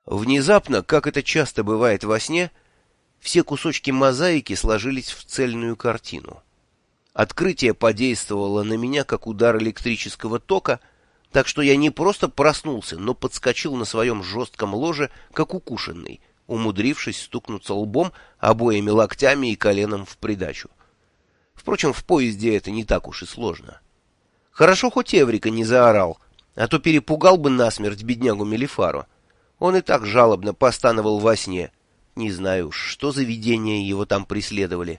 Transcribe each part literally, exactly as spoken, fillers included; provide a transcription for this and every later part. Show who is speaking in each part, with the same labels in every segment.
Speaker 1: Внезапно, как это часто бывает во сне, все кусочки мозаики сложились в цельную картину. Открытие подействовало на меня, как удар электрического тока, так что я не просто проснулся, но подскочил на своем жестком ложе, как укушенный, умудрившись стукнуться лбом, обоими локтями и коленом в придачу. Впрочем, в поезде это не так уж и сложно. Хорошо, хоть Эврика не заорал, а то перепугал бы насмерть беднягу Мелифару. Он и так жалобно постановал во сне. Не знаю уж, что за видения его там преследовали.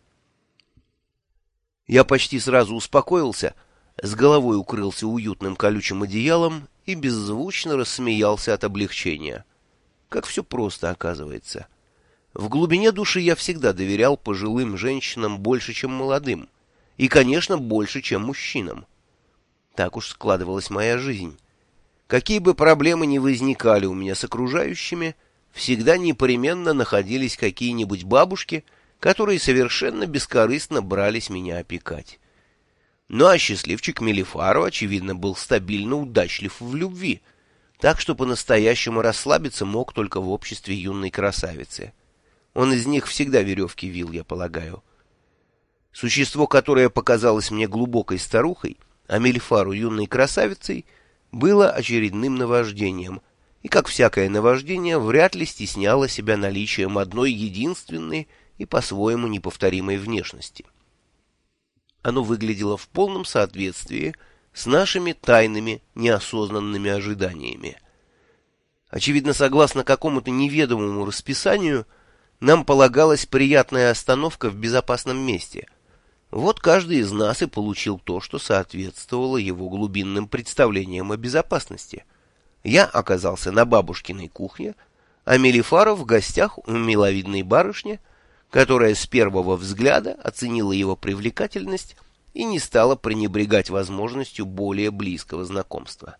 Speaker 1: Я почти сразу успокоился, с головой укрылся уютным колючим одеялом и беззвучно рассмеялся от облегчения. Как все просто, оказывается. В глубине души я всегда доверял пожилым женщинам больше, чем молодым. И, конечно, больше, чем мужчинам. Так уж складывалась моя жизнь. Какие бы проблемы ни возникали у меня с окружающими, всегда непременно находились какие-нибудь бабушки, которые совершенно бескорыстно брались меня опекать. Ну а счастливчик Мелифару, очевидно, был стабильно удачлив в любви, так что по-настоящему расслабиться мог только в обществе юной красавицы. Он из них всегда веревки вил, я полагаю. Существо, которое показалось мне глубокой старухой, а Мелифару юной красавицей, было очередным наваждением, и, как всякое наваждение, вряд ли стесняло себя наличием одной единственной и по-своему неповторимой внешности. Оно выглядело в полном соответствии с нашими тайными, неосознанными ожиданиями. Очевидно, согласно какому-то неведомому расписанию, нам полагалась приятная остановка в безопасном месте. Вот каждый из нас и получил то, что соответствовало его глубинным представлениям о безопасности. Я оказался на бабушкиной кухне, а Мелифару в гостях у миловидной барышни, которая с первого взгляда оценила его привлекательность и не стала пренебрегать возможностью более близкого знакомства.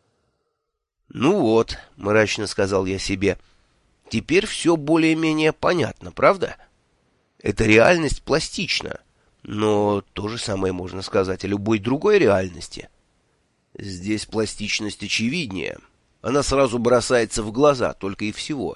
Speaker 1: «Ну вот», — мрачно сказал я себе, — «теперь все более-менее понятно, правда? Эта реальность пластична, но то же самое можно сказать о любой другой реальности. Здесь пластичность очевиднее, она сразу бросается в глаза, только и всего».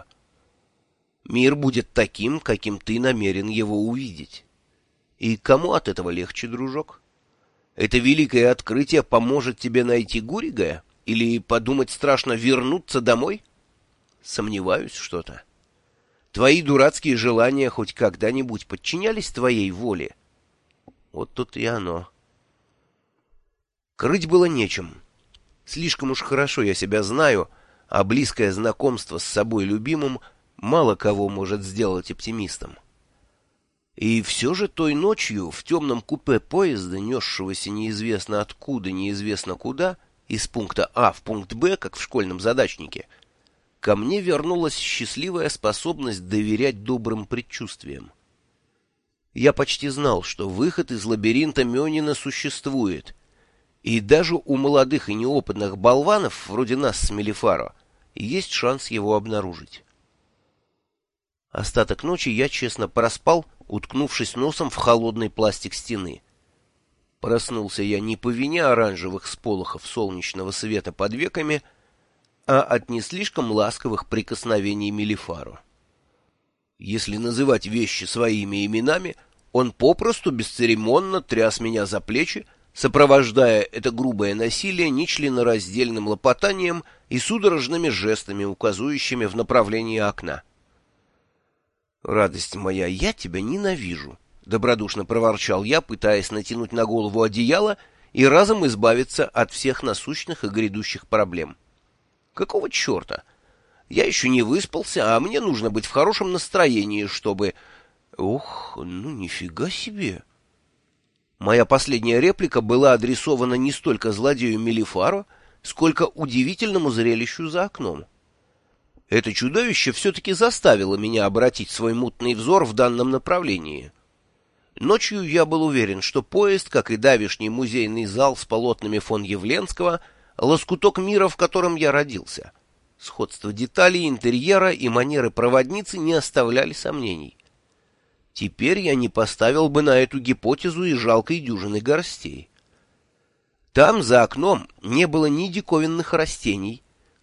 Speaker 1: Мир будет таким, каким ты намерен его увидеть. И кому от этого легче, дружок? Это великое открытие поможет тебе найти Гуригая? Или подумать страшно вернуться домой? Сомневаюсь что-то. Твои дурацкие желания хоть когда-нибудь подчинялись твоей воле? Вот тут и оно. Крыть было нечем. Слишком уж хорошо я себя знаю, а близкое знакомство с собой любимым мало кого может сделать оптимистом. И все же той ночью в темном купе поезда, несшегося неизвестно откуда, неизвестно куда, из пункта А в пункт Б, как в школьном задачнике, ко мне вернулась счастливая способность доверять добрым предчувствиям. Я почти знал, что выход из лабиринта Мёнина существует, и даже у молодых и неопытных болванов, вроде нас с Мелифару, есть шанс его обнаружить. Остаток ночи я честно проспал, уткнувшись носом в холодный пластик стены. Проснулся я не по вине оранжевых сполохов солнечного света под веками, а от не слишком ласковых прикосновений Мелифару. Если называть вещи своими именами, он попросту бесцеремонно тряс меня за плечи, сопровождая это грубое насилие нечленораздельным лопотанием и судорожными жестами, указывающими в направлении окна. «Радость моя, я тебя ненавижу», — добродушно проворчал я, пытаясь натянуть на голову одеяло и разом избавиться от всех насущных и грядущих проблем. «Какого черта? Я еще не выспался, а мне нужно быть в хорошем настроении, чтобы...» «Ох, ну нифига себе!» Моя последняя реплика была адресована не столько злодею Мелифару, сколько удивительному зрелищу за окном. Это чудовище все-таки заставило меня обратить свой мутный взор в данном направлении. Ночью я был уверен, что поезд, как и давишний музейный зал с полотнами фон Явленского, лоскуток мира, в котором я родился. Сходство деталей, интерьера и манеры проводницы не оставляли сомнений. Теперь я не поставил бы на эту гипотезу и жалкой дюжины горстей. Там, за окном, не было ни диковинных растений,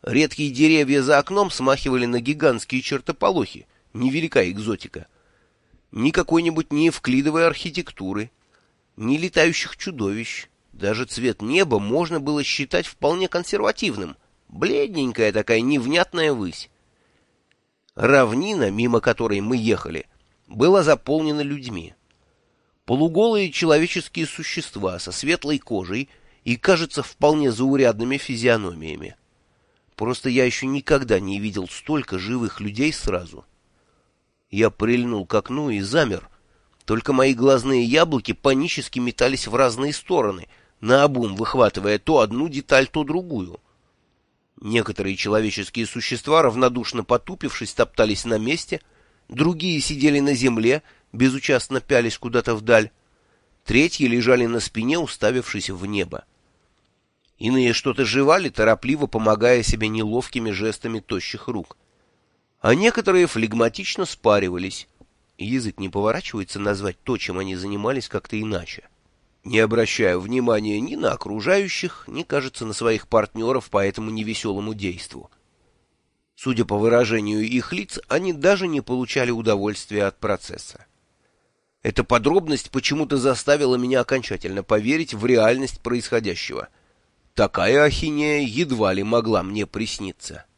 Speaker 1: Редкие деревья за окном смахивали на гигантские чертополохи, невелика экзотика. Ни какой-нибудь неевклидовой архитектуры, ни летающих чудовищ. Даже цвет неба можно было считать вполне консервативным. Бледненькая такая невнятная высь. Равнина, мимо которой мы ехали, была заполнена людьми. Полуголые человеческие существа со светлой кожей и, кажется, вполне заурядными физиономиями. Просто я еще никогда не видел столько живых людей сразу. Я прильнул к окну и замер. Только мои глазные яблоки панически метались в разные стороны, наобум выхватывая то одну деталь, то другую. Некоторые человеческие существа, равнодушно потупившись, топтались на месте, другие сидели на земле, безучастно пялись куда-то вдаль, третьи лежали на спине, уставившись в небо. Иные что-то жевали, торопливо помогая себе неловкими жестами тощих рук. А некоторые флегматично спаривались. Язык не поворачивается назвать то, чем они занимались, как-то иначе. Не обращая внимания ни на окружающих, ни, кажется, на своих партнеров по этому невеселому действу. Судя по выражению их лиц, они даже не получали удовольствия от процесса. Эта подробность почему-то заставила меня окончательно поверить в реальность происходящего. Такая ахинея едва ли могла мне присниться.